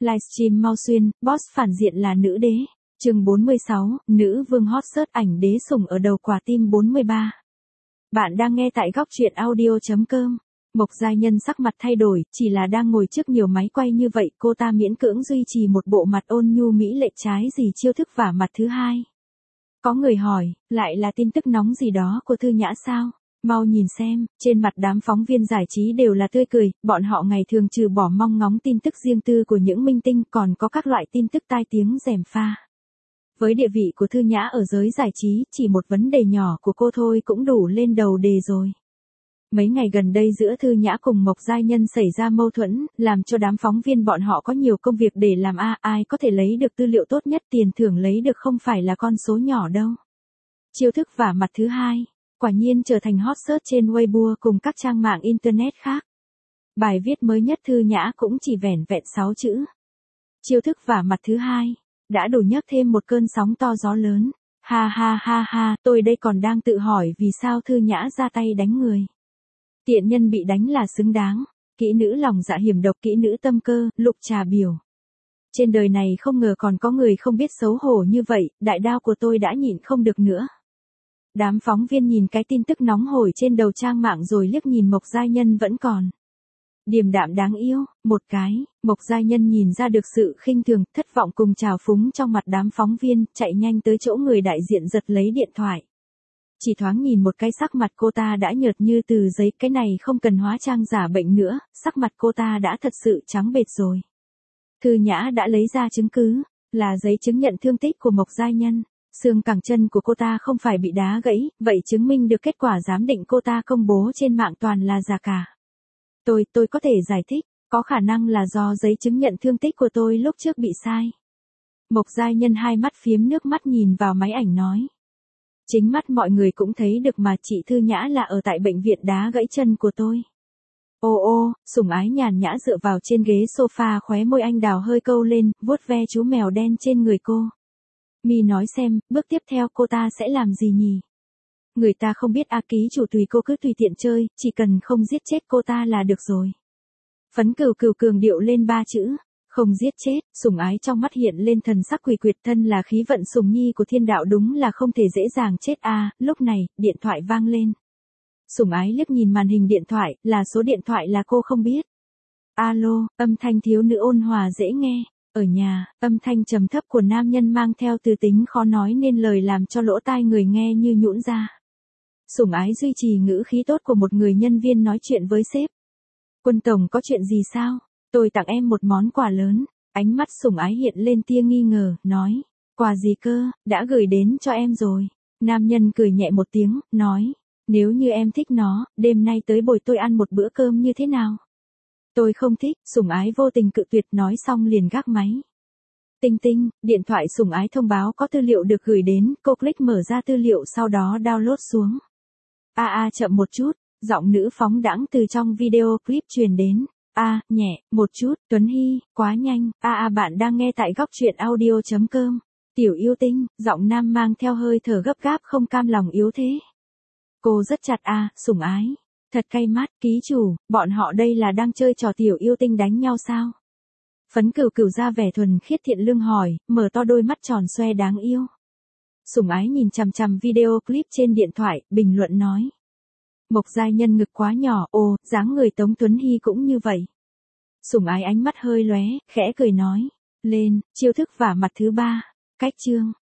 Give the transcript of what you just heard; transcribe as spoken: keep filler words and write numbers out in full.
Livestream mau xuyên, boss phản diện là nữ đế. Chương bốn mươi sáu, nữ vương hot search ảnh đế sủng ở đầu quả tim bốn mươi ba. Bạn đang nghe tại góc truyện audio chấm com. Mộc Giai Nhân sắc mặt thay đổi, chỉ là đang ngồi trước nhiều máy quay như vậy, cô ta miễn cưỡng duy trì một bộ mặt ôn nhu mỹ lệ, trái gì chiêu thức vả mặt thứ hai. Có người hỏi, lại là tin tức nóng gì đó của Thư Nhã sao? Mau nhìn xem, trên mặt đám phóng viên giải trí đều là tươi cười, bọn họ ngày thường trừ bỏ mong ngóng tin tức riêng tư của những minh tinh còn có các loại tin tức tai tiếng gièm pha. Với địa vị của Thư Nhã ở giới giải trí, chỉ một vấn đề nhỏ của cô thôi cũng đủ lên đầu đề rồi. Mấy ngày gần đây giữa Thư Nhã cùng Mộc Giai Nhân xảy ra mâu thuẫn, làm cho đám phóng viên bọn họ có nhiều công việc để làm a, à, ai có thể lấy được tư liệu tốt nhất, tiền thưởng lấy được không phải là con số nhỏ đâu. Chiêu thức vả mặt thứ hai, quả nhiên trở thành hot search trên Weibo cùng các trang mạng internet khác. Bài viết mới nhất Thư Nhã cũng chỉ vẻn vẹn sáu chữ. Chiêu thức vả mặt thứ hai, đã đủ nhấc thêm một cơn sóng to gió lớn. Ha ha ha ha, tôi đây còn đang tự hỏi vì sao Thư Nhã ra tay đánh người. Tiện nhân bị đánh là xứng đáng, kỹ nữ lòng dạ hiểm độc, kỹ nữ tâm cơ, Lục Trà biểu. Trên đời này không ngờ còn có người không biết xấu hổ như vậy, đại đao của tôi đã nhịn không được nữa. Đám phóng viên nhìn cái tin tức nóng hổi trên đầu trang mạng rồi liếc nhìn Mộc Giai Nhân vẫn còn điềm đạm đáng yêu, một cái, Mộc Giai Nhân nhìn ra được sự khinh thường, thất vọng cùng trào phúng trong mặt đám phóng viên, chạy nhanh tới chỗ người đại diện giật lấy điện thoại. Chỉ thoáng nhìn một cái sắc mặt cô ta đã nhợt như từ giấy, cái này không cần hóa trang giả bệnh nữa, sắc mặt cô ta đã thật sự trắng bệch rồi. Thư Nhã đã lấy ra chứng cứ, là giấy chứng nhận thương tích của Mộc Giai Nhân. Xương cẳng chân của cô ta không phải bị đá gãy, vậy chứng minh được kết quả giám định cô ta công bố trên mạng toàn là giả cả. Tôi, tôi có thể giải thích, có khả năng là do giấy chứng nhận thương tích của tôi lúc trước bị sai. Mộc Giai Nhân hai mắt phiếm nước mắt nhìn vào máy ảnh nói. Chính mắt mọi người cũng thấy được mà, chị Thư Nhã là ở tại bệnh viện đá gãy chân của tôi. Ô ô, Sủng Ái nhàn nhã dựa vào trên ghế sofa, khóe môi anh đào hơi câu lên, vuốt ve chú mèo đen trên người cô. Mi nói xem, bước tiếp theo cô ta sẽ làm gì nhỉ? Người ta không biết a, ký chủ tùy cô cứ tùy tiện chơi, chỉ cần không giết chết cô ta là được rồi. Phấn Cừu Cừu cường điệu lên ba chữ, không giết chết. Sủng Ái trong mắt hiện lên thần sắc quỷ quyệt, thân là khí vận sủng nhi của thiên đạo đúng là không thể dễ dàng chết a. À, lúc này, điện thoại vang lên. Sủng Ái liếc nhìn màn hình điện thoại, là số điện thoại là cô không biết. Alo, âm thanh thiếu nữ ôn hòa dễ nghe. Ở nhà, âm thanh trầm thấp của nam nhân mang theo từ tính khó nói nên lời làm cho lỗ tai người nghe như nhũn ra. Sủng Ái duy trì ngữ khí tốt của một người nhân viên nói chuyện với sếp. Quân tổng có chuyện gì sao? Tôi tặng em một món quà lớn. Ánh mắt Sủng Ái hiện lên tia nghi ngờ, nói. Quà gì cơ, đã gửi đến cho em rồi. Nam nhân cười nhẹ một tiếng, nói. Nếu như em thích nó, đêm nay tới bồi tôi ăn một bữa cơm như thế nào? Tôi không thích, Sủng Ái vô tình cự tuyệt, nói xong liền gác máy. Tinh tinh, điện thoại Sủng Ái thông báo có tư liệu được gửi đến, cô click mở ra tư liệu sau đó download xuống. A a chậm một chút, giọng nữ phóng đãng từ trong video clip truyền đến. A, nhẹ, một chút, Tuấn Hy, quá nhanh, a a bạn đang nghe tại góc truyện audio chấm com. Tiểu yêu tinh, giọng nam mang theo hơi thở gấp gáp không cam lòng yếu thế. Cô rất chặt a, Sủng Ái. Thật cay mắt, ký chủ, bọn họ đây là đang chơi trò tiểu yêu tinh đánh nhau sao? Phấn Cừu Cừu ra vẻ thuần khiết thiện lương hỏi, mở to đôi mắt tròn xoe đáng yêu. Sủng Ái nhìn chằm chằm video clip trên điện thoại, bình luận nói. Mộc Giai Nhân ngực quá nhỏ, ồ, dáng người Tống Tuấn Hy cũng như vậy. Sủng Ái ánh mắt hơi lóe, khẽ cười nói. Lên, chiêu thức vả mặt thứ ba. Cách chương.